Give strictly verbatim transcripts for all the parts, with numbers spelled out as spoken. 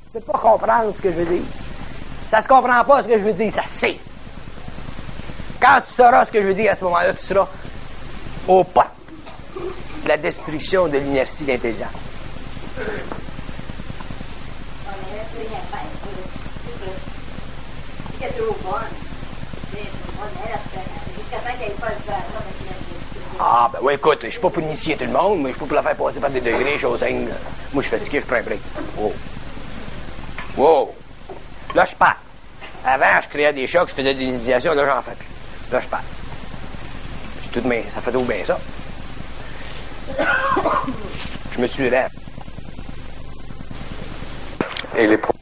Tu peux pas comprendre ce que je veux dire. Ça se comprend pas ce que je veux dire, ça se sait. Quand tu sauras ce que je veux dire, à ce moment-là, tu seras aux portes de la destruction de l'inertie d'intelligence. Ah, ben oui, écoute, je suis pas pour initier tout le monde, mais je suis pas pour la faire passer par des degrés, chose. Moi, je suis fatigué, je prends un break. Wow. Wow. Là, je pars. Avant, je créais des chocs, je faisais des initiations, là, j'en fais plus. Là, je pars. C'est tout de même, ça fait tout bien ça. Je me tuerais. Et les pro-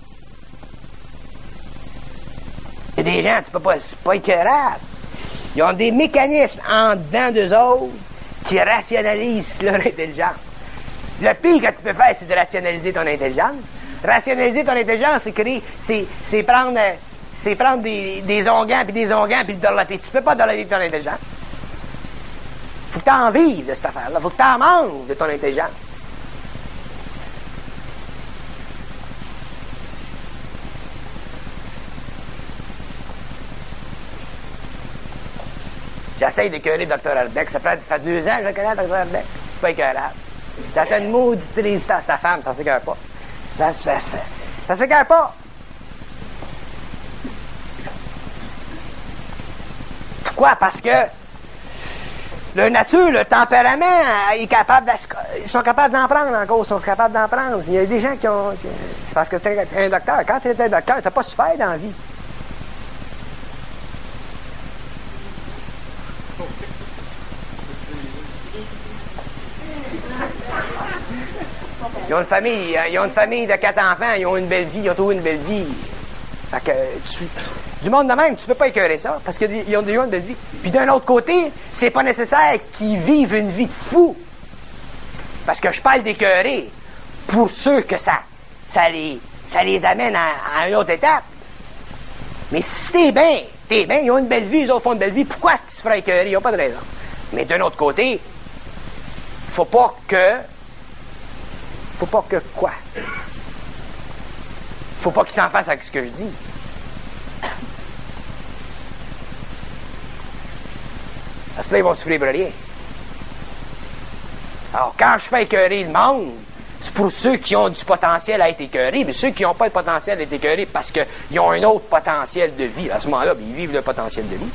Il y a des gens, tu peux pas, c'est pas écœurable. Ils ont des mécanismes en dedans d'eux autres qui rationalisent leur intelligence. Le pire que tu peux faire, c'est de rationaliser ton intelligence. Rationaliser ton intelligence, c'est créer, c'est, c'est prendre, c'est prendre des, des onguents puis des onguents puis le dorloter. Tu peux pas dorloter ton intelligence. Faut que t'en vives de cette affaire-là. Faut que t'en manges de ton intelligence. J'essaye d'écœurer le docteur Arbeck. Ça fait, ça fait deux ans que je connais le docteur Arbeck. C'est pas écœurable. Ça fait une maudite résistance à sa femme, ça s'écœure pas. Ça se fait, ça, ça s'écœure pas. Pourquoi? Parce que leur nature, le tempérament, est capable ils sont capables d'en prendre encore, ils sont capables d'en prendre. Il y a des gens qui ont... C'est parce que t'es un docteur. Quand tu es un docteur, t'as pas souffert dans la vie. Ils ont une famille, ils ont une famille de quatre enfants, ils ont une belle vie, ils ont trouvé une belle vie. Fait que, tu, du monde de même, tu peux pas écœurer ça, parce qu'ils ont déjà une belle vie. Puis d'un autre côté, c'est pas nécessaire qu'ils vivent une vie de fou. Parce que je parle d'écœurer pour ceux que ça, ça les, ça les amène à, à une autre étape. Mais si t'es bien, t'es bien, ils ont une belle vie, ils autres font une belle vie, pourquoi est-ce qu'ils se feraient écœurer? Ils n'ont pas de raison. Mais d'un autre côté, faut pas que Faut pas que quoi? Faut pas qu'ils s'en fassent avec ce que je dis. Parce que là, ils vont souffrir pour rien. Alors, quand je fais écœurer le monde, c'est pour ceux qui ont du potentiel à être écœurés, mais ceux qui n'ont pas de potentiel à être écœurés parce qu'ils ont un autre potentiel de vie, à ce moment-là, ils vivent le potentiel de vie.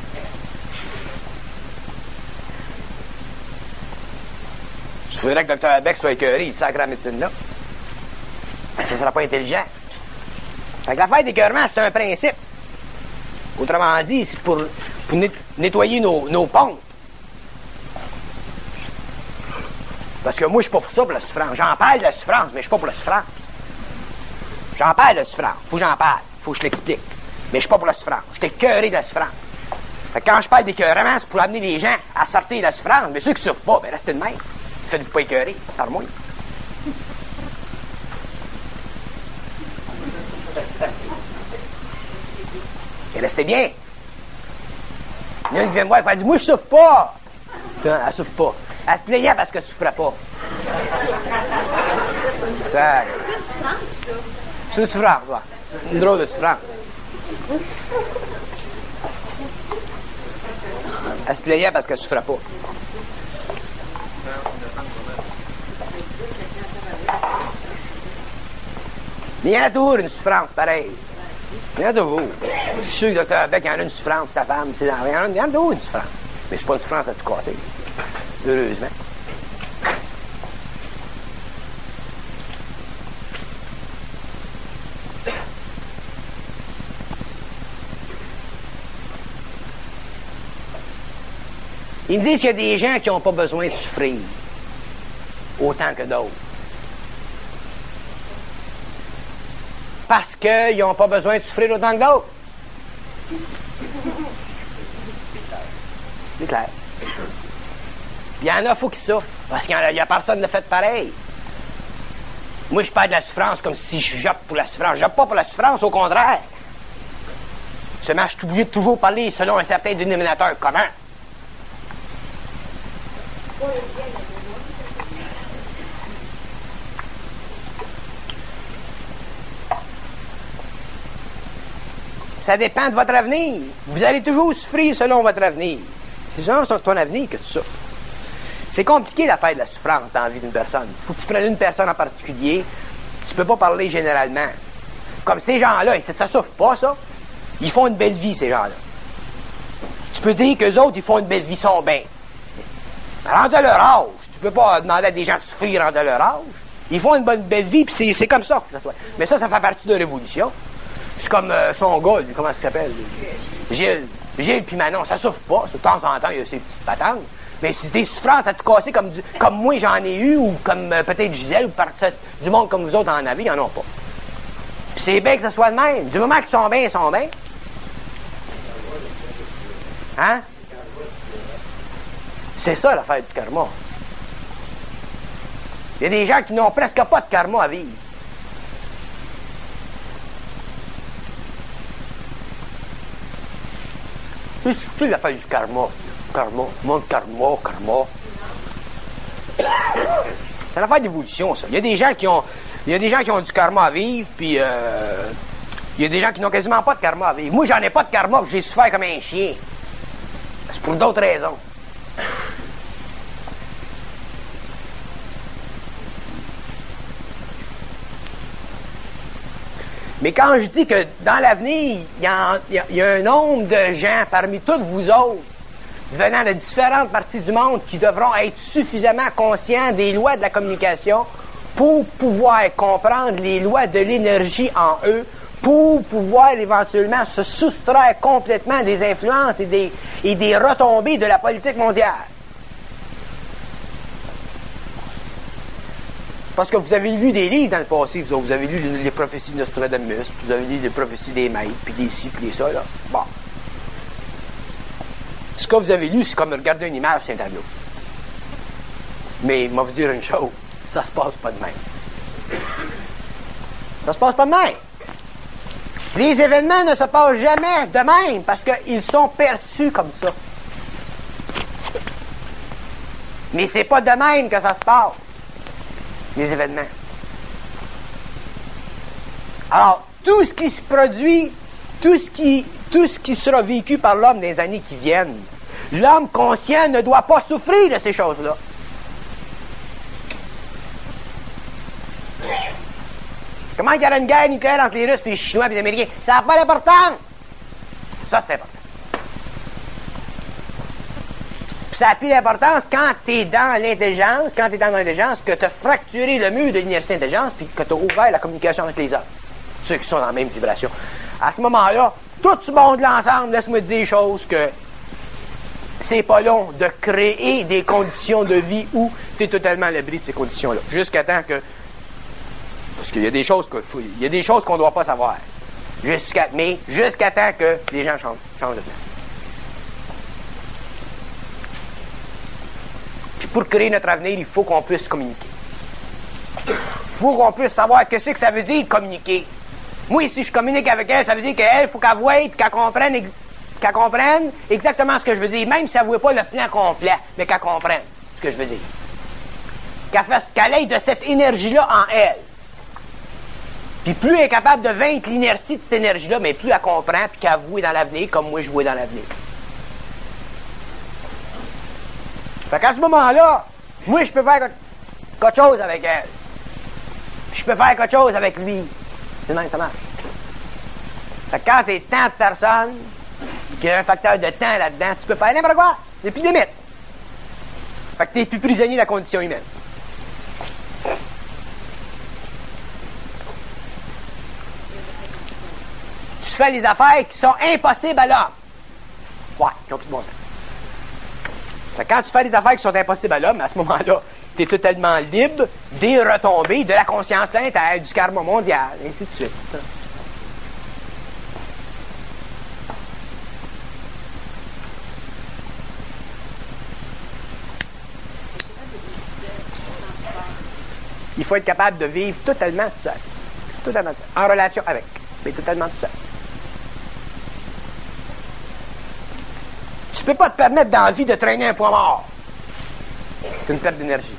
Il faudrait que le docteur Arbeck soit écœuré, il sacre la médecine-là. Mais ça ne sera pas intelligent. Fait que l'affaire d'écœurement, c'est un principe. Autrement dit, c'est pour, pour net, nettoyer nos, nos pompes. Parce que moi, je suis pas pour ça, pour la souffrance. J'en parle de la souffrance, mais je suis pas pour la souffrance. J'en parle de la souffrance. Faut que j'en parle. Faut que je l'explique. Mais je suis pas pour la souffrance. Je suis écœuré de la souffrance. Fait que quand je parle d'écœurement, c'est pour amener les gens à sortir de la souffrance. Mais ceux qui souffrent pas, ben restez de même. Faites-vous pas écœurer, par moi. Et restez bien. Il y en a qui vient me voir et dit, moi je souffre pas. Elle, elle souffre pas. Elle se plaignait parce qu'elle souffrait pas. Ça. C'est une souffrance, toi. Une drôle de souffrance. Elle se plaignait parce qu'elle souffrait pas. Mais il y en a toujours une souffrance, pareil. Il y en a toujours. Je suis sûr que le docteur Arbeck, il y en a une souffrance, sa femme, ses enfants. Il y en a, il y en a toujours une souffrance. Mais c'est pas une souffrance à tout casser. Heureusement. Ils me disent qu'il y a des gens qui n'ont pas besoin de souffrir autant que d'autres. Parce qu'ils n'ont pas besoin de souffrir autant que d'autres. C'est clair. Il y en a, il faut qu'ils souffrent. Parce qu'il n'y a, a personne qui l'a fait pareil. Moi, je parle de la souffrance comme si je jappe pour la souffrance. Je jappe pas pour la souffrance, au contraire. Seulement, je suis obligé de toujours parler selon un certain dénominateur commun. ça dépend de votre avenir. Vous allez toujours souffrir selon votre avenir. C'est selon ton avenir que tu souffres. C'est compliqué l'affaire de la souffrance dans la vie d'une personne. Il faut que tu prennes une personne en particulier. Tu peux pas parler généralement. Comme ces gens-là, ça souffre pas, ça. Ils font une belle vie, ces gens-là. Tu peux dire qu'eux autres, ils font une belle vie, ils sont bien. Rendu à leur âge, tu peux pas demander à des gens de souffrir rendu à leur âge. Ils font une bonne belle vie, puis c'est, c'est comme ça que ça soit. Mais ça, ça fait partie de la révolution. C'est comme euh, son gars, lui, comment ça s'appelle? Gilles. Gilles puis Manon, ça souffre pas. De temps en temps, il y a ses petites patentes. Mais c'est des souffrances à tout casser comme, du, comme moi j'en ai eu, ou comme euh, peut-être Gisèle, ou partie du monde comme vous autres en avez, ils en ont pas. Puis c'est bien que ça soit de même. Du moment qu'ils sont bien, ils sont bien. Hein? C'est ça l'affaire du karma. Il y a des gens qui n'ont presque pas de karma à vivre. C'est surtout l'affaire du karma. Karma, mon karma, karma. C'est l'affaire d'évolution, ça. Il y a des gens qui ont, il y a des gens qui ont du karma à vivre, puis euh, il y a des gens qui n'ont quasiment pas de karma à vivre. Moi, j'en ai pas de karma, puis j'ai souffert comme un chien. C'est pour d'autres raisons. Mais quand je dis que dans l'avenir, il y, y, y a un nombre de gens parmi toutes vous autres, venant de différentes parties du monde, qui devront être suffisamment conscients des lois de la communication pour pouvoir comprendre les lois de l'énergie en eux, pour pouvoir éventuellement se soustraire complètement des influences et des, et des retombées de la politique mondiale. Parce que vous avez lu des livres dans le passé, vous, vous avez lu les, les prophéties de Nostradamus, vous avez lu les prophéties des maîtres, puis des ci, puis des ça, là. Bon. Ce que vous avez lu, c'est comme regarder une image sur un tableau. Mais, moi vous dire une chose, ça se passe pas de même. Ça se passe pas de même. Les événements ne se passent jamais de même, parce qu'ils sont perçus comme ça. Mais c'est pas de même que ça se passe. Les événements. Alors, tout ce qui se produit, tout ce qui, tout ce qui sera vécu par l'homme dans les années qui viennent, l'homme conscient ne doit pas souffrir de ces choses-là. Comment il y aura une guerre nucléaire entre les Russes, puis les Chinois, puis les Américains? Ça n'a pas d'importance. Ça, c'est important. Ça a plus d'importance quand tu es dans l'intelligence, quand tu es dans l'intelligence, que tu as fracturé le mur de l'inertie d'intelligence, puis que tu as ouvert la communication avec les autres. Ceux qui sont dans la même vibration. À ce moment-là, tout ce monde-là ensemble, laisse-moi te dire des choses que c'est pas long de créer des conditions de vie où tu es totalement à l'abri de ces conditions-là. Jusqu'à temps que... Parce qu'il y a des choses que, il y a des choses qu'on ne doit pas savoir. Jusqu'à, mais jusqu'à temps que les gens changent, changent de plan. Puis pour créer notre avenir, il faut qu'on puisse communiquer. Il faut qu'on puisse savoir qu'est-ce que ça veut dire communiquer. Moi, si je communique avec elle, ça veut dire qu'elle, il faut qu'elle voie et qu'elle comprenne, ex- qu'elle comprenne exactement ce que je veux dire. Même si elle ne voit pas le plan complet, mais qu'elle comprenne ce que je veux dire. Qu'elle fasse, qu'elle ait de cette énergie-là en elle. Puis plus elle est capable de vaincre l'inertie de cette énergie-là, mais plus elle comprend, puis qu'elle voit dans l'avenir comme moi je vois dans l'avenir. Fait qu'à ce moment-là, moi je peux faire quelque chose avec elle. Puis je peux faire quelque chose avec lui. C'est même, ça marche. Fait que quand t'es tant de personnes, qu'il y a un facteur de temps là-dedans, tu peux faire n'importe quoi. Il n'y a plus de limite. Fait que t'es plus prisonnier de la condition humaine. Tu fais les affaires qui sont impossibles à l'homme. Ouais, qui ont plus de bon sens. Fait que quand tu fais des affaires qui sont impossibles à l'homme, à ce moment-là, tu es totalement libre des retombées de la conscience planétaire, du karma mondial, et ainsi de suite. Il faut être capable de vivre totalement tout seul. Totalement tout seul. En relation avec, mais totalement tout seul. Tu peux pas te permettre dans la vie de traîner un point mort. C'est une perte d'énergie.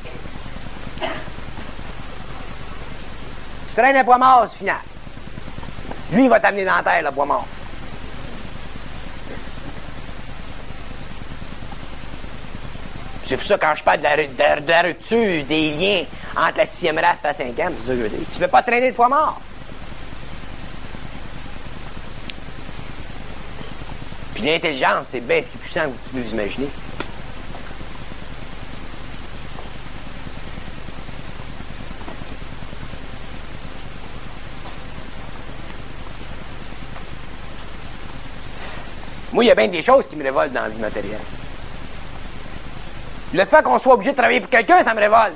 Tu traînes un point mort, c'est final. Lui, il va t'amener dans la terre, le point mort. C'est pour ça, quand je parle de la, de, de la rupture des liens entre la sixième race et la cinquième, c'est ça que je veux dire. Tu peux pas traîner de fois mort. Puis l'intelligence, c'est bien plus puissant que tu peux vous imaginer. Moi, il y a bien des choses qui me révoltent dans la vie matérielle. Le fait qu'on soit obligé de travailler pour quelqu'un, ça me révolte.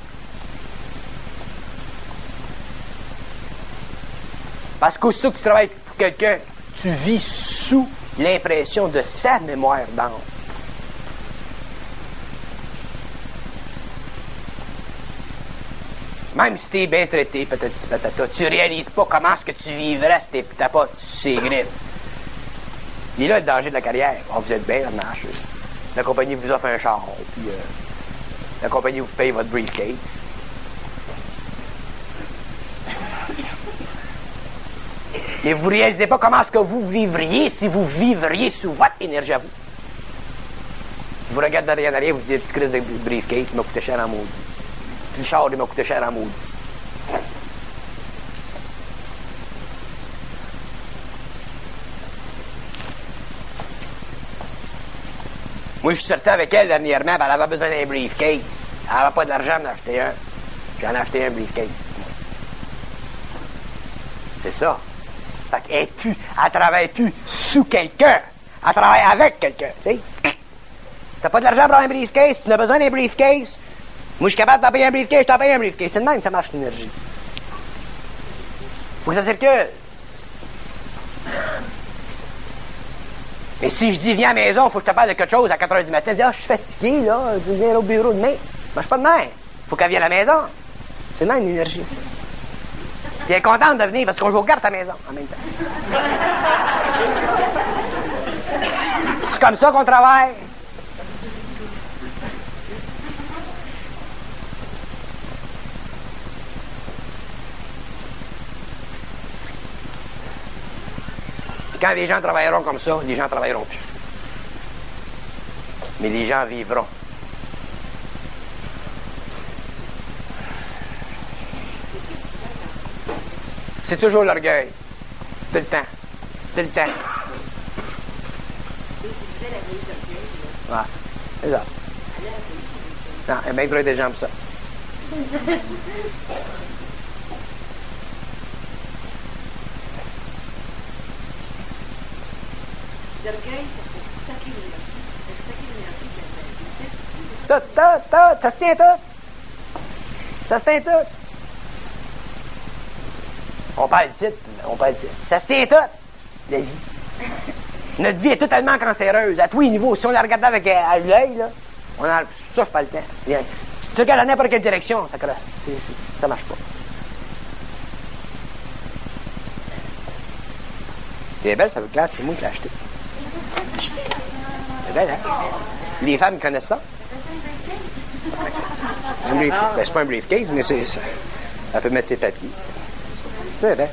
Parce qu'aussitôt que tu travailles pour quelqu'un, tu vis sous l'impression de sa mémoire d'âme. Même si t'es bien traité, patati patata, tu réalises pas comment est-ce que tu vivrais si t'as pas ces griffes. Il est là le danger de la carrière. Oh, vous êtes bien, la marche. La compagnie vous offre un char, puis euh, la compagnie vous paye votre briefcase. Et vous réalisez pas comment est-ce que vous vivriez si vous vivriez sous votre énergie à vous. Vous regardez derrière derrière, vous dites, petit crise de briefcase, il m'a coûté cher en maudit. Puis le char, il m'a coûté cher en maudit. Moi, je suis sorti avec elle dernièrement, ben, elle avait besoin d'un briefcase. Elle n'avait pas de l'argent pour en acheter un. J'en ai acheté un briefcase. C'est ça. Fait qu'elle est plus, elle travaille plus sous quelqu'un. Elle travaille avec quelqu'un, tu sais. T'as pas de l'argent pour un briefcase, tu as besoin d'un briefcase. Moi, je suis capable de t'en payer un briefcase, je t'en paye un briefcase. C'est de même, ça marche l'énergie. Faut que ça circule. Et si je dis, viens à la maison, faut que je te parle de quelque chose à quatre heures du matin, je dis, ah, je suis fatigué, là, je viens au bureau demain. Ben, je suis pas de même. Faut qu'elle vienne à la maison. C'est de même l'énergie. Puis elle est contente de venir parce qu'on joue aux cartes à la maison en même temps. C'est comme ça qu'on travaille. Quand les gens travailleront comme ça, les gens travailleront plus. Mais les gens vivront. C'est toujours l'orgueil. Tout le temps. Tout le temps. Ouais, c'est ça. Non, elle est bien trop intelligente pour ça. L'orgueil, ça fait saquer l'énergie. Tout, tout, tout, ça se tient tout. Ça se tient tout. On parle ici, on parle ici. Ça se tient tout, la vie. Notre vie est totalement cancéreuse, à tous les niveaux. Si on la regardait avec à l'œil, là, on a, ça, je pas le temps. Bien. Tu regardes dans n'importe quelle direction, ça crosse. C'est, c'est, ça marche pas. C'est belle, ça veut clair, c'est moi qui l'ai acheté. C'est belle, hein? Les femmes connaissent ça. Un brief... ben, c'est pas un briefcase, mais c'est ça. Elle peut mettre ses papiers. C'est bien.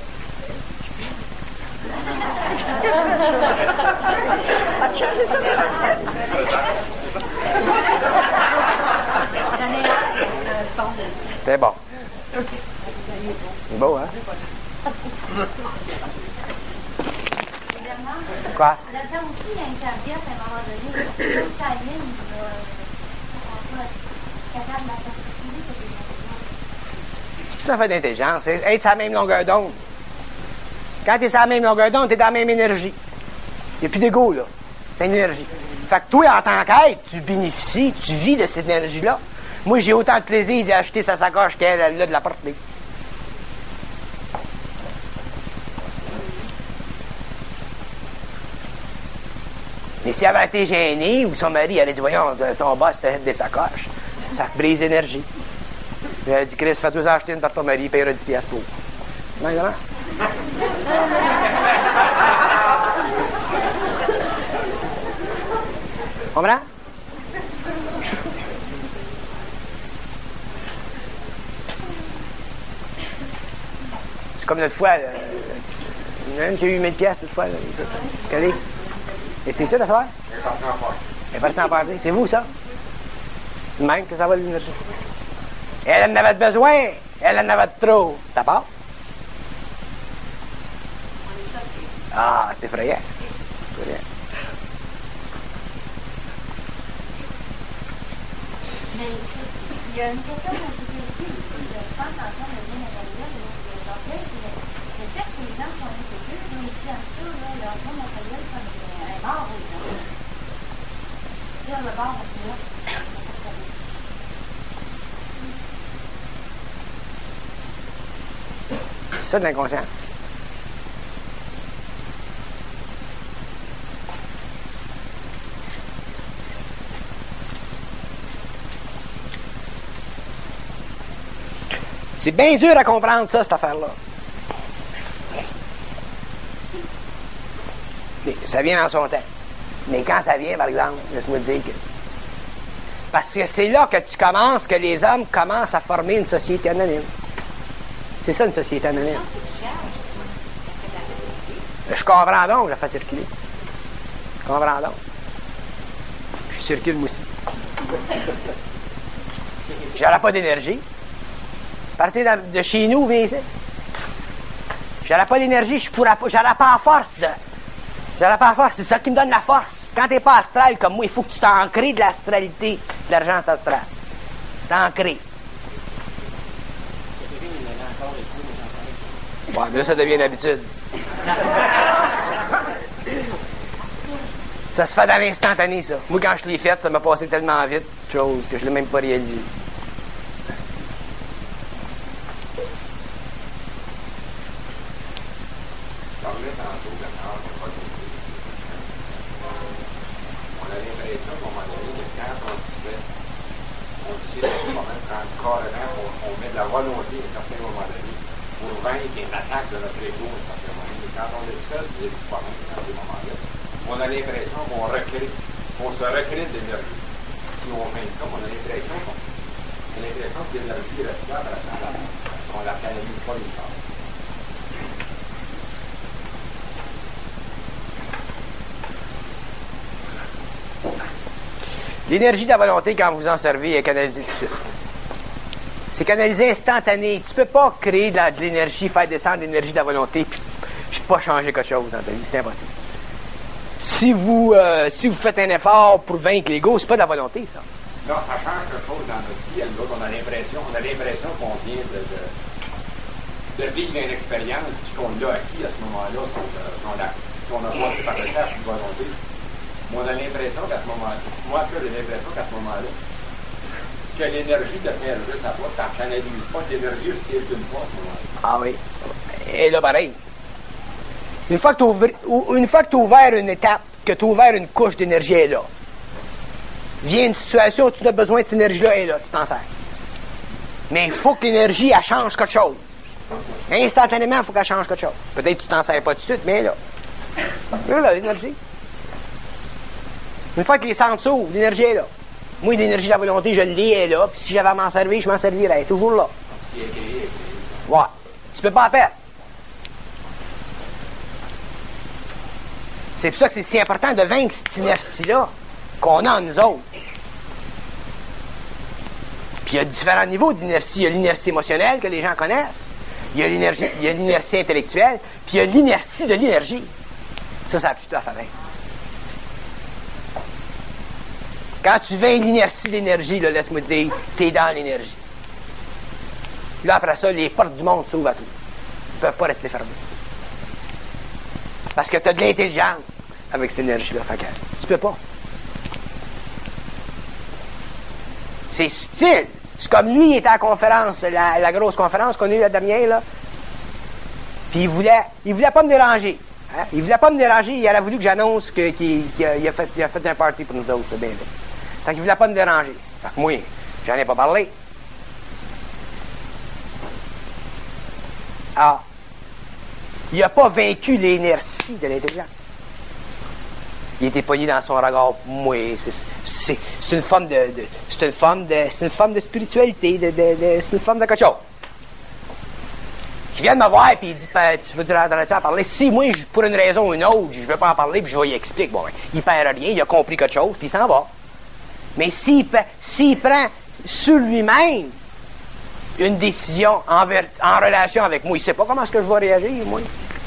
C'est bon. C'est beau, hein? Quoi? Là-dedans aussi, il y a une serviette à un moment donné. Comme ça ligne, on va capable de la faire. Tout à fait d'intelligence. C'est être sur la même longueur d'onde. Quand tu es sur la même longueur d'onde, tu es dans la même énergie. Il n'y a plus d'ego, là. C'est une énergie. Fait que toi, en tant qu'être, tu bénéficies, tu vis de cette énergie-là. Moi, j'ai autant de plaisir d'acheter sa sacoche qu'elle, elle a de la porter. Mais si elle avait été gênée, ou son mari allait dire, voyons, ton boss te des sacoches, ça brise l'énergie. Puis elle a dit, Chris, fais-toi acheter une par ton mari, payera dix piastres pour. Non, non. Comprends? C'est comme l'autre fois, là, il y en a une qui a eu mille piastres l'autre fois. Là, calé. Et c'est ça, la soirée? Elle est partie en partie. Elle est partie en partie. C'est vous, ça? Même que ça va l'énergie. Elle en avait besoin, elle en avait trop. Ça part? Ah, c'est effrayant. C'est effrayant. Mais il y a une question de sécurité aussi, de faire attention de bien matériel et de l'orgueil. Le fait que les gens sont insécures, mais ici en dessous, là, leur bon matériel, comme un bar aux gens. Sur le bar, c'est là. C'est ça de l'inconscient. C'est bien dur à comprendre ça, cette affaire-là. Ça vient dans son temps. Mais quand ça vient, par exemple, laisse-moi te dire que... Parce que c'est là que tu commences, que les hommes commencent à former une société anonyme. C'est ça, une société anonyme. Je comprends donc, je la fais circuler. Je comprends donc. Je circule, moi aussi. J'aurais pas d'énergie. Partir de chez nous, viens ici. J'aurais pas d'énergie, je pourrais pas, j'aurais pas la force de... J'aurais pas la force, c'est ça qui me donne la force. Quand t'es pas astral comme moi, il faut que tu t'ancres de l'astralité, de l'argent astral. T'ancrer. Ouais, mais là, ça devient une habitude. Ça se fait dans l'instantané, ça. Moi, quand je l'ai fait, ça m'a passé tellement vite, chose que je l'ai même pas réalisé. On met de la volonté à un certain moment donné pour vaincre une attaque de notre ego à un certain moment donné. Quand on est seul, il y a du problème dans ces moments-là. On a l'impression qu'on recrée, qu'on se recrée de l'énergie. Si on vainc ça, on a l'impression qu'on a l'impression que l'énergie reste là, on la canalise pas une fois. L'énergie de la volonté, quand vous en servez, est canalisée tout de suite. C'est canalisé instantané. Tu peux pas créer de, la, de l'énergie, faire descendre l'énergie de la volonté, puis, puis pas changer quelque chose dans ta vie. C'est impossible. Si vous, euh, si vous faites un effort pour vaincre l'ego, c'est pas de la volonté, ça. Non, ça change quelque chose dans notre vie. Nous, on a l'impression, on a l'impression qu'on vient de, de, de vivre une expérience, puis qu'on l'a acquis à ce moment-là, qu'on a passé par le tâche de volonté. Moi, on a l'impression qu'à ce moment-là, moi, j'ai l'impression qu'à ce moment-là, que l'énergie devient juste à toi, tu n'analyses pas l'énergie aussi d'une fois à ce moment-là. Ah oui. Et là, pareil. Une fois que tu as ouvert une étape, que tu as ouvert une couche d'énergie, elle est là. Vient une situation où tu as besoin de cette énergie-là, elle est là, tu t'en sers. Mais il faut que l'énergie, elle change quelque chose. Instantanément, il faut qu'elle change quelque chose. Peut-être que tu t'en sers pas tout de suite, mais elle est là. Elle est là, l'énergie. Une fois que les centres s'ouvrent, l'énergie est là. Moi, l'énergie de la volonté, je l'ai, elle est là. Puis si j'avais à m'en servir, je m'en servirais. Elle est toujours là. Ouais. Tu peux pas en faire. C'est pour ça que c'est si important de vaincre cette inertie-là qu'on a en nous autres. Puis il y a différents niveaux d'inertie. Il y a l'inertie émotionnelle que les gens connaissent. Il y a l'énergie, il y a l'inertie intellectuelle. Puis il y a l'inertie de l'énergie. Ça, ça a tout à fait. Quand tu vaincs l'inertie de l'énergie, là, laisse-moi te dire, t'es dans l'énergie. Là, après ça, les portes du monde s'ouvrent à tout. Ils peuvent pas rester fermées. Parce que t'as de l'intelligence avec cette énergie-là. Fait que tu peux pas. C'est subtil. C'est comme lui, il était à la conférence, la, la grosse conférence qu'on a eue la dernière, là. Puis il voulait, il voulait pas me déranger. Hein? Il voulait pas me déranger, il aurait voulu que j'annonce que, qu'il, qu'il a, il a, fait, il a fait un party pour nous autres, c'est bien, bien. Fait qu'il voulait pas me déranger. Fait que moi, j'en ai pas parlé. Ah. Il a pas vaincu l'inertie de l'intelligence. Il était pogné dans son regard. Moi, c'est, c'est, c'est une forme de, de, c'est une forme de, c'est une forme de spiritualité, de, de, de, c'est une forme de quelque chose. Qui vient de me voir et il dit, tu veux te en parler? Si moi, pour une raison ou une autre, je veux pas en parler, puis je vais y expliquer. Bon, il perd rien, il a compris quelque chose, puis il s'en va. Mais s'il, s'il prend sur lui-même une décision en, ver, en relation avec moi, il sait pas comment est-ce que je vais réagir, moi.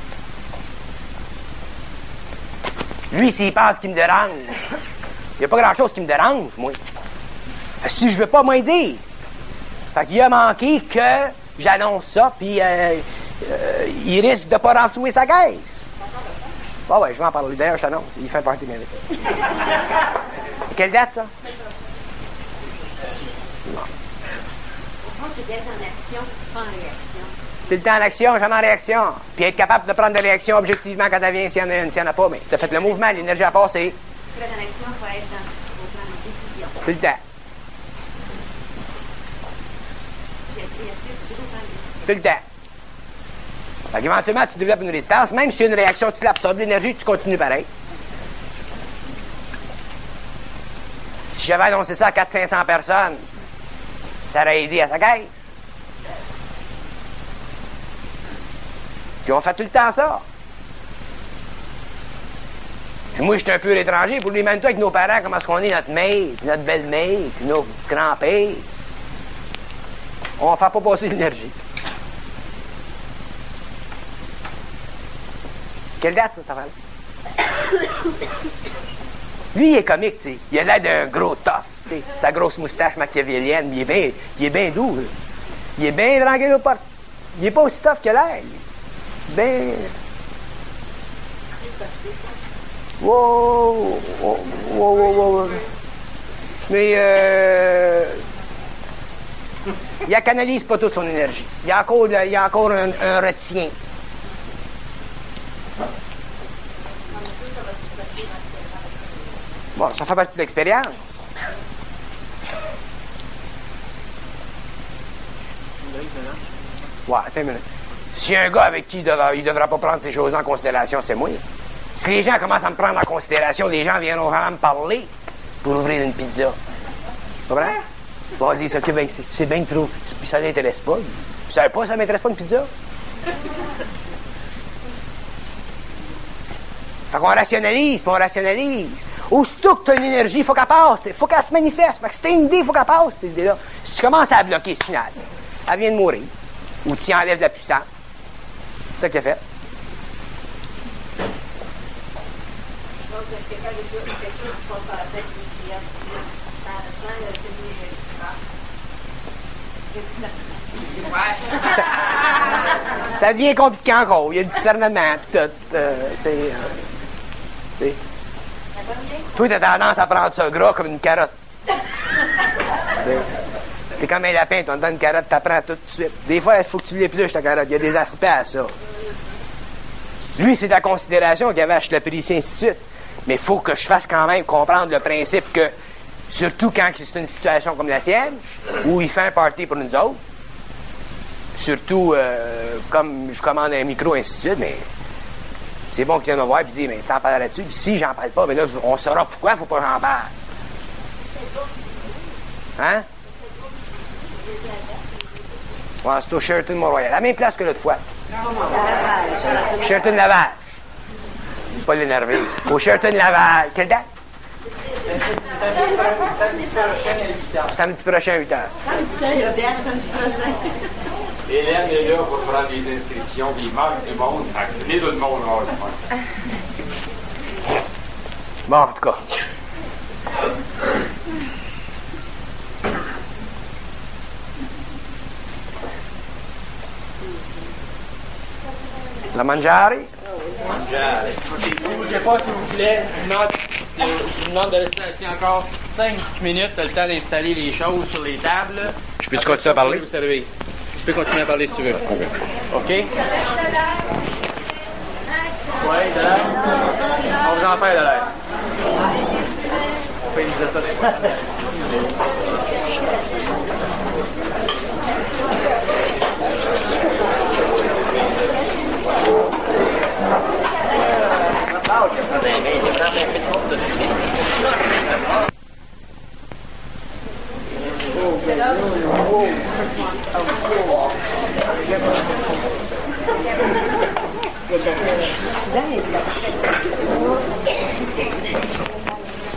Lui, s'il pense qu'il me dérange, il n'y a pas grand-chose qui me dérange, moi. Si je veux pas, moi, dire. Fait qu'il a manqué que j'annonce ça, puis euh, euh, il risque de pas renflouer sa caisse. Ah ouais, je vais en parler. D'ailleurs, je t'annonce. Il fait partie de ma vie. Quelle date, ça? Non. C'est d'être en action, pas en réaction. C'est le temps en action, jamais en réaction. Puis être capable de prendre des réactions objectivement quand elle vient, s'il y en a une, s'il n'y en a pas. Mais tu as fait le mouvement, l'énergie à passer. Être en action, il faut être dans, au plan de décision. Tout le temps. Tout le temps. Fait qu'éventuellement, tu développes une résistance. Même si y a une réaction, tu l'absorbes, l'énergie, tu continues pareil. Si j'avais annoncé ça à quatre cents à cinq cents personnes, ça aurait aidé à sa caisse. Puis on fait tout le temps ça. Puis moi, j'étais un peu l'étranger. Pour lui, même toi, avec nos parents, comment est-ce qu'on est, notre mère, notre belle-mère, puis nos grands-pères. On ne fait pas passer l'énergie. Quelle date, ça, ça va? Lui, il est comique, tu sais. Il a l'air d'un gros tough, tu sais. Sa grosse moustache machiavélienne, il est bien, il est bien doux, là. Il est bien tranquille au porte. Il est pas aussi tough qu'il a l'air, lui. Ben. Wow! Wow, wow, wow, wow. Mais, euh. il canalise pas toute son énergie. Il y a encore, il y a encore un, un retien. Bon, ça fait partie de l'expérience. Ouais, attends une minute. Si un gars avec qui il devra, il devra pas prendre ces choses en considération, c'est moi. Si les gens commencent à me prendre en considération, les gens viendront vraiment me parler pour ouvrir une pizza. Tu comprends? Ils vont dire ça, okay, ben, c'est, c'est bien trop. Puis ça l'intéresse pas. Vous savez pas, ça m'intéresse pas une pizza? Fait qu'on rationalise, puis on rationalise. Aussitôt que tu as une énergie, il faut qu'elle passe. Il faut qu'elle se manifeste. Fait que si t'as une idée, il faut qu'elle passe, cette idée-là. Si tu commences à la bloquer, c'est final. Elle vient de mourir. Ou tu y enlèves de la puissance. C'est ça qu'il a fait. Donc, quelqu'un de quelque chose qui passe par la tête qui a ça, ça devient compliqué encore. Il y a du discernement, tout. Euh, t'sais, euh, t'sais. Toi, t'as tendance à prendre ça gras comme une carotte. C'est comme un lapin, tu donnes une carotte, tu apprends tout de suite. Des fois, il faut que tu l'épluches, ta carotte. Il y a des aspects à ça. Lui, c'est de la considération qu'il y avait à Schlapperie, ainsi de suite. Mais il faut que je fasse quand même comprendre le principe que, surtout quand c'est une situation comme la sienne, où il fait un party pour nous autres, surtout euh, comme je commande un micro, ainsi de suite, mais c'est bon qu'il vienne me voir et dire, mais t'en parleras-tu? Puis si j'en parle pas, mais là, on saura pourquoi il faut pas que j'en parle. Hein? Ouais, c'est au Sheraton Mont-Royal. La même place que l'autre fois. Sheraton Laval. Pas l'énerver. Au Sheraton Laval. Quelle date? Samedi prochain à huit heures. Hélène est là pour prendre les inscriptions, puis il manque du monde. Activez tout le monde. Bon, en tout cas. La mangiare? Mangiare. Je ne sais pas si vous voulez, je vous demande, je vous demande de rester assis encore cinq minutes, t'as le temps d'installer les choses sur les tables. Je peux-tu continuer à parler? Vous servir. Tu peux continuer à parler si tu veux. OK? Oui, de l'air. On vous en fait de l'air. On fait une ça des fois.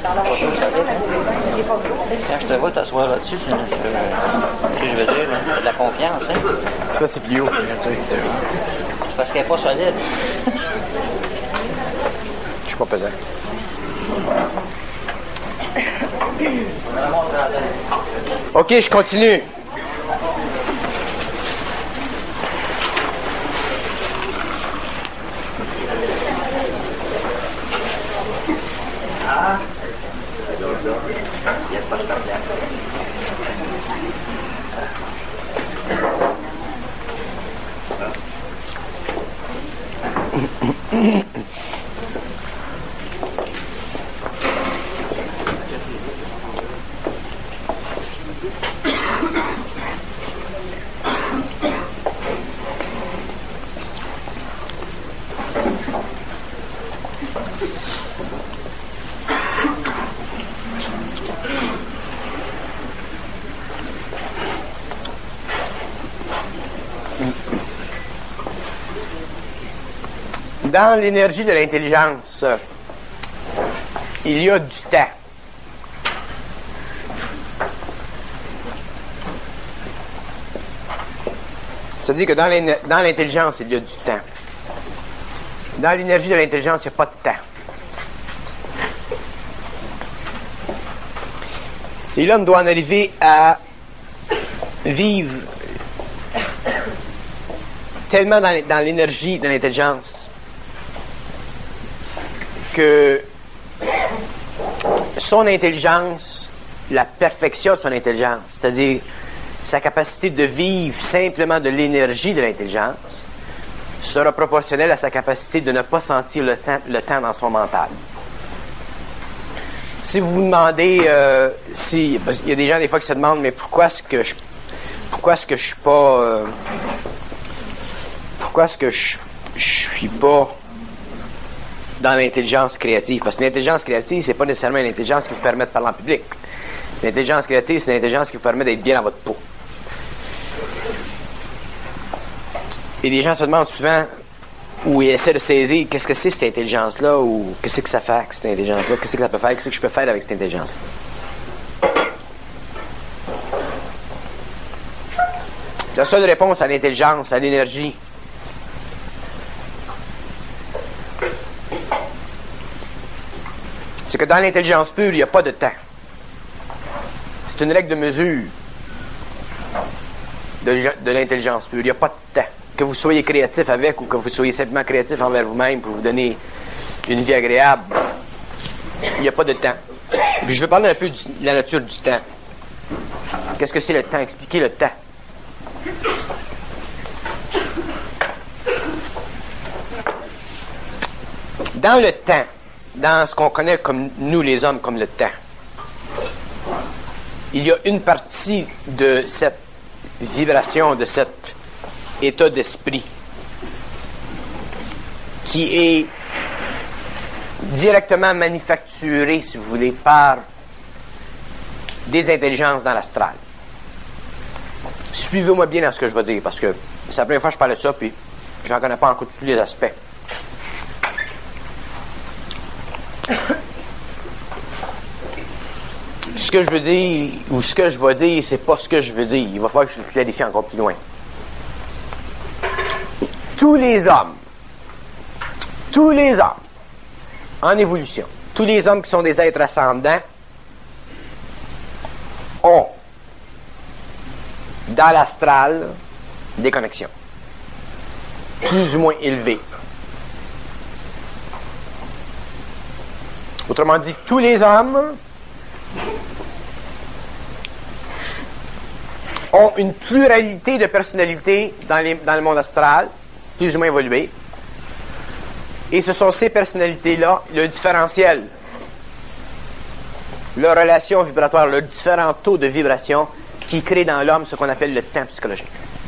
Quand je te vois t'asseoir là-dessus, c'est ce que je veux dire, là, de la confiance, hein? Ça, c'est plus haut. C'est parce qu'elle n'est pas solide. Je suis pas pesant. OK, je continue. Ah! Il n'y a pas de problème. Dans l'énergie de l'intelligence, il y a du temps. C'est-à-dire que dans l'intelligence, il y a du temps. Dans l'énergie de l'intelligence, il n'y a pas de temps. Et l'homme doit en arriver à vivre tellement dans l'énergie de l'intelligence que son intelligence, la perfection de son intelligence, c'est-à-dire sa capacité de vivre simplement de l'énergie de l'intelligence, sera proportionnelle à sa capacité de ne pas sentir le temps, le temps dans son mental. Si vous vous demandez, euh, si il y a des gens des fois qui se demandent, mais pourquoi est-ce que je, pourquoi est-ce que je suis pas, euh, pourquoi est-ce que je, je suis pas dans l'intelligence créative? Parce que l'intelligence créative, c'est pas nécessairement une intelligence qui vous permet de parler en public. L'intelligence créative, c'est une intelligence qui vous permet d'être bien dans votre peau. Et les gens se demandent souvent, ou ils essaient de saisir, qu'est-ce que c'est cette intelligence-là, ou qu'est-ce que ça fait, cette intelligence-là, qu'est-ce que ça peut faire, qu'est-ce que je peux faire avec cette intelligence-là. La seule réponse à l'intelligence, à l'énergie, c'est que dans l'intelligence pure, il n'y a pas de temps. C'est une règle de mesure de, de l'intelligence pure. Il n'y a pas de temps. Que vous soyez créatif avec ou que vous soyez simplement créatif envers vous-même pour vous donner une vie agréable, il n'y a pas de temps. Puis je vais parler un peu de la nature du temps. Qu'est-ce que c'est le temps? Expliquez le temps. Dans le temps, dans ce qu'on connaît comme nous les hommes comme le temps, il y a une partie de cette vibration, de cet état d'esprit qui est directement manufacturé, si vous voulez, par des intelligences dans l'astral. Suivez-moi bien dans ce que je vais dire, parce que c'est la première fois que je parle de ça, puis j'en connais pas encore tous les aspects. Ce que je veux dire, ou ce que je vais dire, c'est pas ce que je veux dire. Il va falloir que je le clarifie encore plus loin. Tous les hommes, tous les hommes, en évolution, tous les hommes qui sont des êtres ascendants, ont, dans l'astral, des connexions, plus ou moins élevées. Autrement dit, tous les hommes ont une pluralité de personnalités dans, les, dans le monde astral, plus ou moins évoluées. Et ce sont ces personnalités-là, le différentiel, leur relation vibratoire, le différent taux de vibration qui crée dans l'homme ce qu'on appelle le temps psychologique.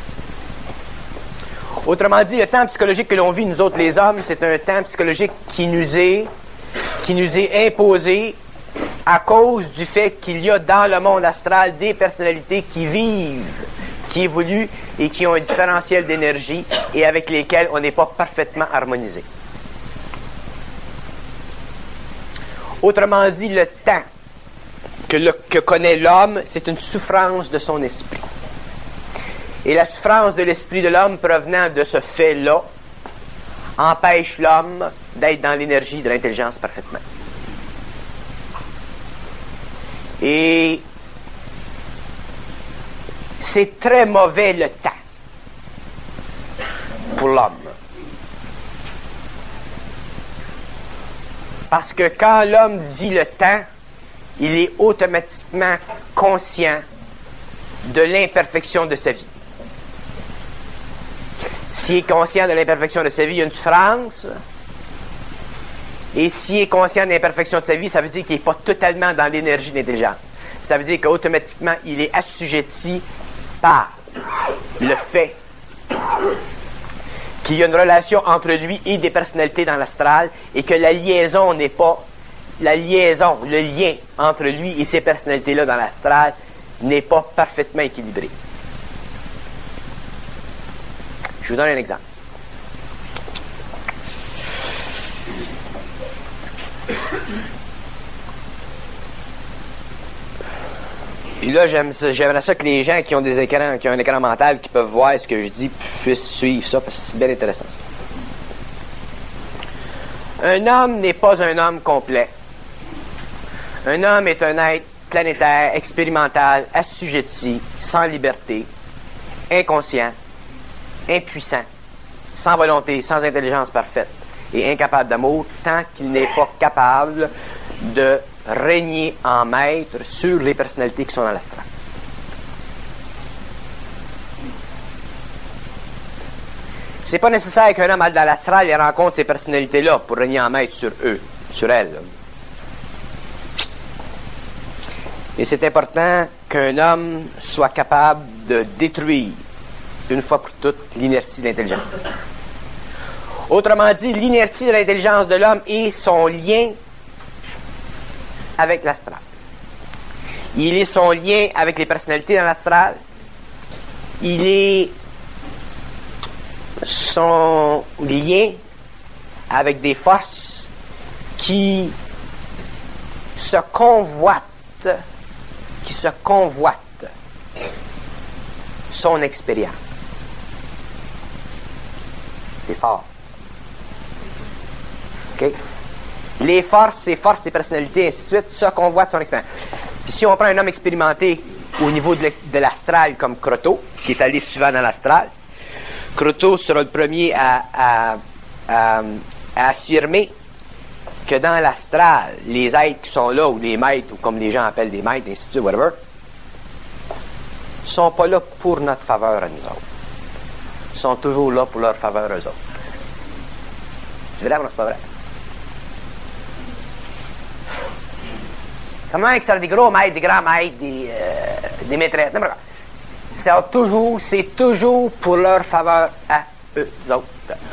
Autrement dit, le temps psychologique que l'on vit, nous autres les hommes, c'est un temps psychologique qui nous est, qui nous est imposé à cause du fait qu'il y a dans le monde astral des personnalités qui vivent, qui évoluent et qui ont un différentiel d'énergie et avec lesquelles on n'est pas parfaitement harmonisé. Autrement dit, le temps que, le, que connaît l'homme, c'est une souffrance de son esprit. Et la souffrance de l'esprit de l'homme provenant de ce fait-là empêche l'homme d'être dans l'énergie de l'intelligence parfaitement. Et c'est très mauvais le temps pour l'homme. Parce que quand l'homme dit le temps, il est automatiquement conscient de l'imperfection de sa vie. S'il est conscient de l'imperfection de sa vie, il y a une souffrance. Et s'il est conscient de l'imperfection de sa vie, ça veut dire qu'il n'est pas totalement dans l'énergie de l'intelligence. Ça veut dire qu'automatiquement, il est assujetti par le fait qu'il y a une relation entre lui et des personnalités dans l'astral et que la liaison n'est pas, la liaison, le lien entre lui et ces personnalités-là dans l'astral n'est pas parfaitement équilibré. Je vous donne un exemple. Et là, j'aime ça, j'aimerais ça que les gens qui ont des écrans, qui ont un écran mental, qui peuvent voir ce que je dis, puissent suivre ça, parce que c'est bien intéressant. Un homme n'est pas un homme complet. Un homme est un être planétaire, expérimental, assujetti, sans liberté, inconscient, impuissant, sans volonté, sans intelligence parfaite et incapable d'amour, tant qu'il n'est pas capable de régner en maître sur les personnalités qui sont dans l'astral. C'est pas nécessaire qu'un homme dans l'astral il rencontre ces personnalités-là pour régner en maître sur eux, sur elles. Et c'est important qu'un homme soit capable de détruire une fois pour toutes l'inertie de l'intelligence. Autrement dit, l'inertie de l'intelligence de l'homme est son lien avec l'astral. Il est son lien avec les personnalités dans l'astral. Il est son lien avec des forces qui se convoitent, qui se convoitent son expérience. C'est fort. OK? Les forces, ses forces, ses personnalités, ainsi de suite, se convoitent son expérience. Puis si on prend un homme expérimenté au niveau de l'astral comme Croteau, qui est allé souvent dans l'astral, Croteau sera le premier à, à, à, à affirmer que dans l'astral, les êtres qui sont là, ou les maîtres, ou comme les gens appellent des maîtres, ainsi de suite, whatever, sont pas là pour notre faveur à nous autres. Ils sont toujours là pour leur faveur eux autres. C'est vrai ou non, c'est pas vrai? Comment que ça, des gros maîtres, des grands maîtres, des, euh, des maîtresses, n'importe quoi. C'est toujours, c'est toujours pour leur faveur à eux autres.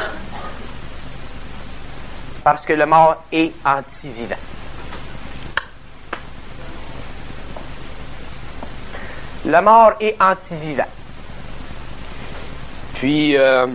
Parce que le mort est anti-vivant. Le mort est anti-vivant. Puis, euh,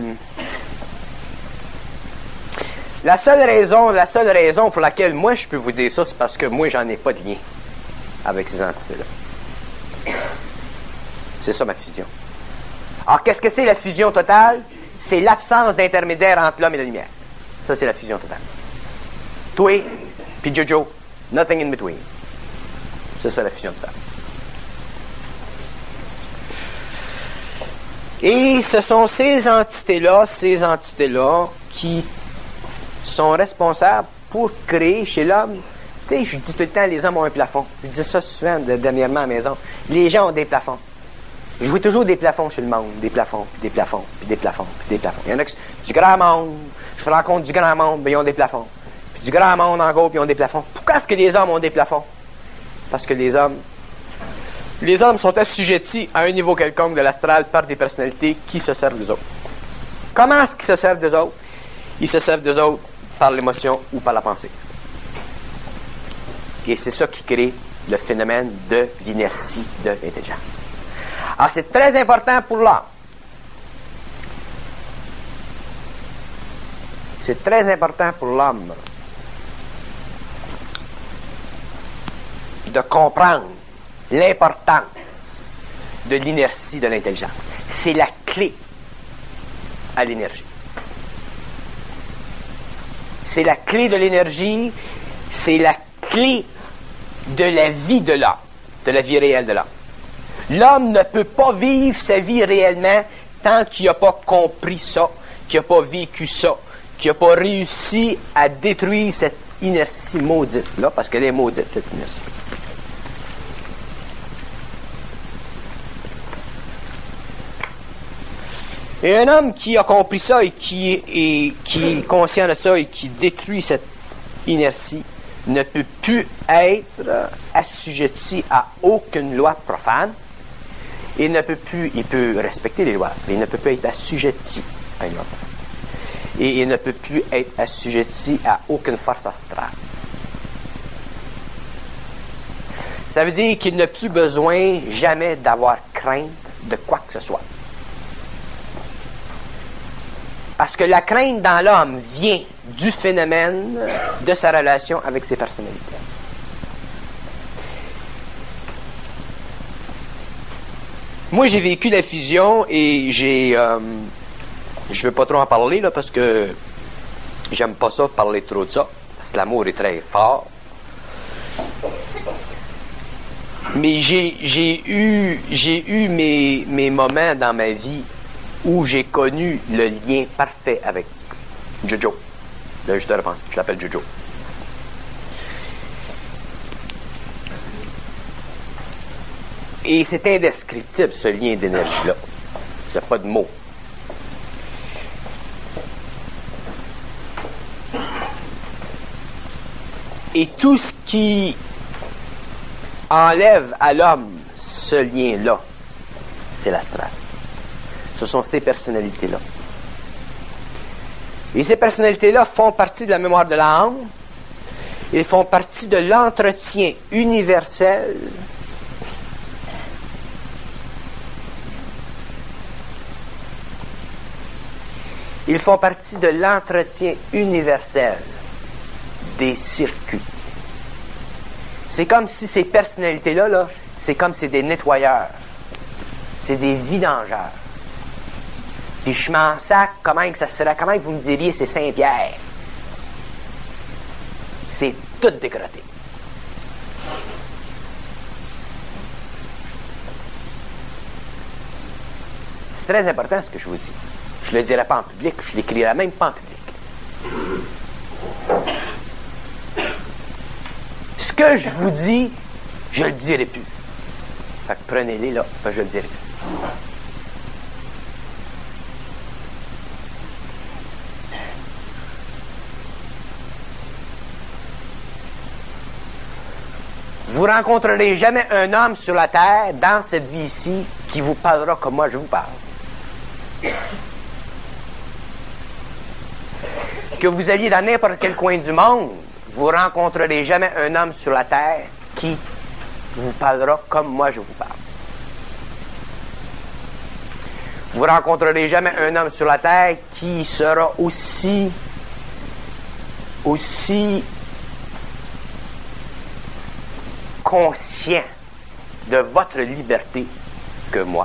la seule raison, la seule raison pour laquelle moi je peux vous dire ça, c'est parce que moi j'en ai pas de lien avec ces entités-là. C'est ça ma fusion. Alors qu'est-ce que c'est la fusion totale? C'est l'absence d'intermédiaire entre l'homme et la lumière. Ça c'est la fusion totale. Toi puis Jojo, nothing in between. C'est ça la fusion totale. Et ce sont ces entités-là, ces entités-là qui sont responsables pour créer chez l'homme. Tu sais, je dis tout le temps, les hommes ont un plafond. Je dis ça souvent de, dernièrement à la maison. Les gens ont des plafonds. Je vois toujours des plafonds chez le monde. Des plafonds, puis des plafonds, puis des plafonds, puis des plafonds. Il y en a qui, du grand monde. Je rencontre du grand monde, ben ils ont des plafonds. Puis du grand monde encore, puis ils ont des plafonds. Pourquoi est-ce que les hommes ont des plafonds? Parce que les hommes, les hommes sont assujettis à un niveau quelconque de l'astral par des personnalités qui se servent des autres. Comment est-ce qu'ils se servent des autres? Ils se servent des autres par l'émotion ou par la pensée. Et c'est ça qui crée le phénomène de l'inertie de l'intelligence. Alors, c'est très important pour l'homme. C'est très important pour l'homme de comprendre l'importance de l'inertie de l'intelligence. C'est la clé à l'énergie. C'est la clé de l'énergie, c'est la clé de la vie de l'homme, de la vie réelle de l'homme. L'homme ne peut pas vivre sa vie réellement tant qu'il n'a pas compris ça, qu'il n'a pas vécu ça, qu'il n'a pas réussi à détruire cette inertie maudite-là, parce qu'elle est maudite, cette inertie. Et un homme qui a compris ça et qui est, et qui est conscient de ça et qui détruit cette inertie ne peut plus être assujetti à aucune loi profane. Il ne peut plus, il peut respecter les lois, mais il ne peut plus être assujetti à une loi profane. Et il ne peut plus être assujetti à aucune force astrale. Ça veut dire qu'il n'a plus besoin jamais d'avoir crainte de quoi que ce soit. Parce que la crainte dans l'homme vient du phénomène de sa relation avec ses personnalités. Moi, j'ai vécu la fusion et j'ai... Euh, je ne veux pas trop en parler, là, parce que j'aime pas ça, parler trop de ça, parce que l'amour est très fort. Mais j'ai, j'ai eu, j'ai eu mes, mes moments dans ma vie où j'ai connu le lien parfait avec Jojo. Là, je te réponds, je l'appelle Jojo. Et c'est indescriptible, ce lien d'énergie-là. Il n'y a pas de mots. Et tout ce qui enlève à l'homme ce lien-là, c'est l'astral. Ce sont ces personnalités-là. Et ces personnalités-là font partie de la mémoire de l'âme. Ils font partie de l'entretien universel Ils font partie de l'entretien universel des circuits. C'est comme si ces personnalités-là, là, c'est comme si c'est des nettoyeurs. C'est des vidangeurs. Puis je m'en sac, comment que ça serait, comment que vous me diriez c'est Saint-Pierre? C'est tout décroté. C'est très important ce que je vous dis. Je ne le dirai pas en public, je l'écrirai même pas en public. Ce que je vous dis, je le dirai plus. Fait que prenez-les là, fait que je le dirai plus. Vous rencontrerez jamais un homme sur la terre, dans cette vie-ci, qui vous parlera comme moi je vous parle. Que vous alliez dans n'importe quel coin du monde, vous rencontrerez jamais un homme sur la terre qui vous parlera comme moi je vous parle. Vous rencontrerez jamais un homme sur la terre qui sera aussi aussi conscient de votre liberté que moi.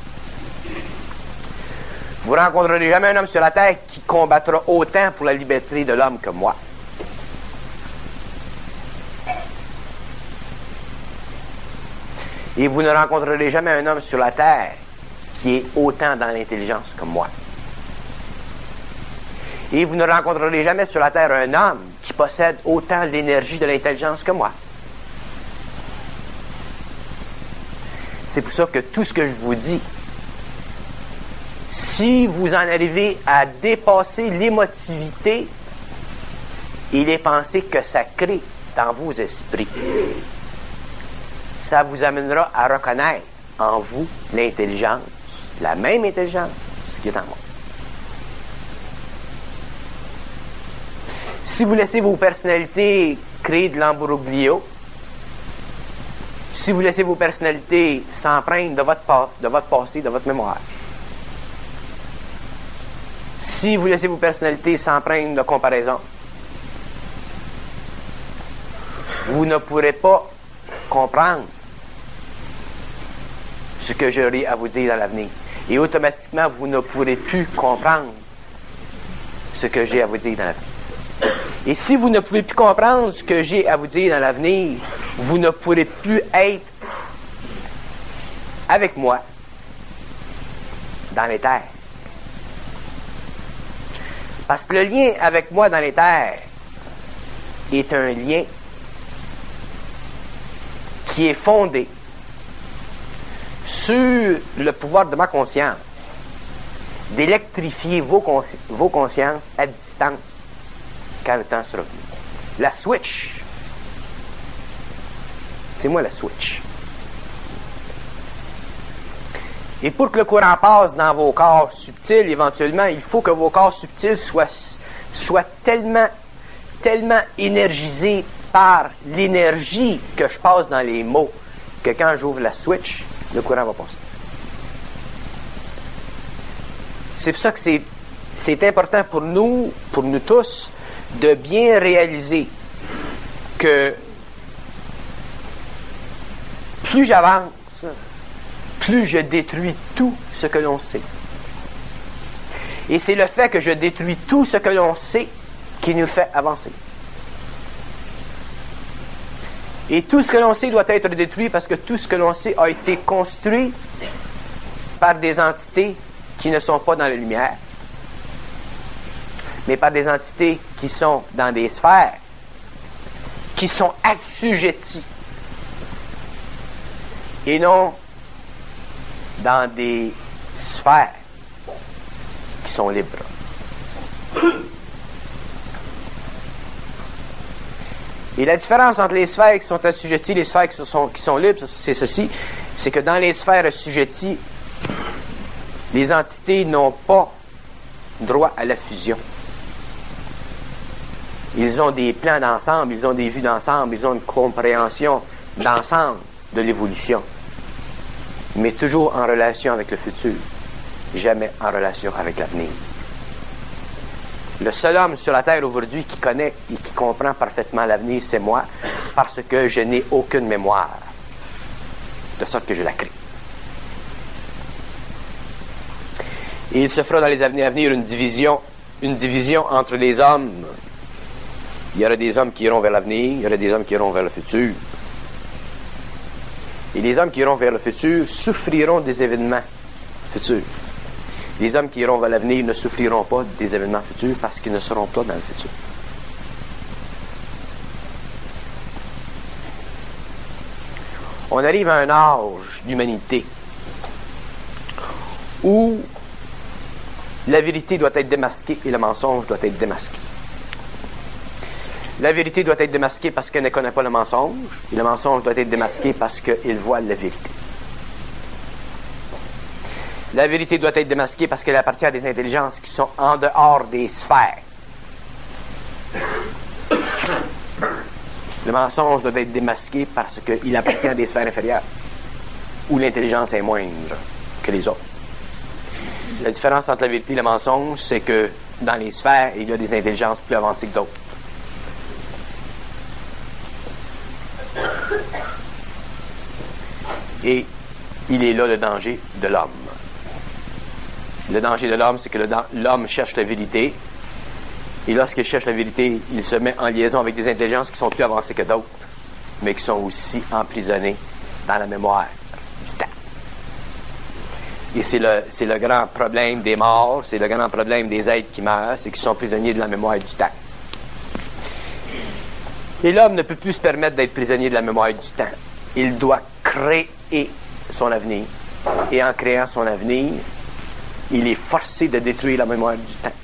Vous rencontrerez jamais un homme sur la terre qui combattra autant pour la liberté de l'homme que moi. Et vous ne rencontrerez jamais un homme sur la terre qui est autant dans l'intelligence que moi. Et vous ne rencontrerez jamais sur la terre un homme qui possède autant l'énergie de l'intelligence que moi. C'est pour ça que tout ce que je vous dis, si vous en arrivez à dépasser l'émotivité et les pensées que ça crée dans vos esprits, ça vous amènera à reconnaître en vous l'intelligence, la même intelligence qui est en moi. Si vous laissez vos personnalités créer de l'embroglio, si vous laissez vos personnalités s'empreindre de votre, pa- de votre passé, de votre mémoire, si vous laissez vos personnalités s'empreindre de comparaison, vous ne pourrez pas comprendre ce que j'aurai à vous dire dans l'avenir. Et automatiquement, vous ne pourrez plus comprendre ce que j'ai à vous dire dans l'avenir. Et si vous ne pouvez plus comprendre ce que j'ai à vous dire dans l'avenir, vous ne pourrez plus être avec moi dans les terres. Parce que le lien avec moi dans les terres est un lien qui est fondé sur le pouvoir de ma conscience d'électrifier vos, consci- vos consciences à distance quand le temps sera venu. La switch, c'est moi la switch. Et pour que le courant passe dans vos corps subtils, éventuellement, il faut que vos corps subtils soient, soient tellement, tellement énergisés par l'énergie que je passe dans les mots, que quand j'ouvre la switch, le courant va passer. C'est pour ça que c'est, c'est important pour nous, pour nous tous, de bien réaliser que plus j'avance, plus je détruis tout ce que l'on sait. Et c'est le fait que je détruis tout ce que l'on sait qui nous fait avancer. Et tout ce que l'on sait doit être détruit parce que tout ce que l'on sait a été construit par des entités qui ne sont pas dans la lumière, mais par des entités qui sont dans des sphères, qui sont assujetties, et non dans des sphères qui sont libres. Et la différence entre les sphères qui sont assujetties et les sphères qui sont, qui sont libres, c'est ceci, c'est que dans les sphères assujetties, les entités n'ont pas droit à la fusion. Ils ont des plans d'ensemble, ils ont des vues d'ensemble, ils ont une compréhension d'ensemble de l'évolution, mais toujours en relation avec le futur, jamais en relation avec l'avenir. Le seul homme sur la terre aujourd'hui qui connaît et qui comprend parfaitement l'avenir, c'est moi, parce que je n'ai aucune mémoire, de sorte que je la crée. Et il se fera dans les années à venir une division, une division entre les hommes. Il y aura des hommes qui iront vers l'avenir, il y aura des hommes qui iront vers le futur. Et les hommes qui iront vers le futur souffriront des événements futurs. Les hommes qui iront vers l'avenir ne souffriront pas des événements futurs parce qu'ils ne seront pas dans le futur. On arrive à un âge d'humanité où la vérité doit être démasquée et le mensonge doit être démasqué. La vérité doit être démasquée parce qu'elle ne connaît pas le mensonge, et le mensonge doit être démasqué parce qu'il voile la vérité. La vérité doit être démasquée parce qu'elle appartient à des intelligences qui sont en dehors des sphères. Le mensonge doit être démasqué parce qu'il appartient à des sphères inférieures, où l'intelligence est moindre que les autres. La différence entre la vérité et le mensonge, c'est que dans les sphères, il y a des intelligences plus avancées que d'autres. Et il est là le danger de l'homme. Le danger de l'homme, c'est que le, l'homme cherche la vérité, et lorsqu'il cherche la vérité, il se met en liaison avec des intelligences qui sont plus avancées que d'autres, mais qui sont aussi emprisonnées dans la mémoire du temps. Et c'est le, c'est le grand problème des morts, c'est le grand problème des êtres qui meurent, c'est qu'ils sont prisonniers de la mémoire du temps. Et l'homme ne peut plus se permettre d'être prisonnier de la mémoire du temps. Il doit créer son avenir. Et en créant son avenir, il est forcé de détruire la mémoire du temps.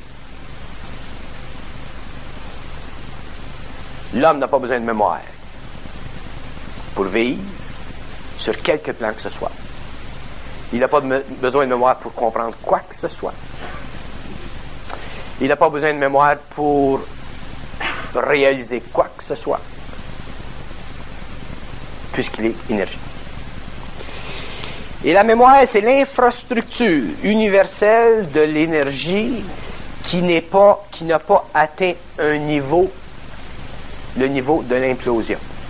L'homme n'a pas besoin de mémoire pour vivre sur quelque plan que ce soit. Il n'a pas de besoin de mémoire pour comprendre quoi que ce soit. Il n'a pas besoin de mémoire pour réaliser quoi que ce soit, puisqu'il est énergie. Et la mémoire, c'est l'infrastructure universelle de l'énergie qui n'est pas, qui n'a pas atteint un niveau, le niveau de l'implosion.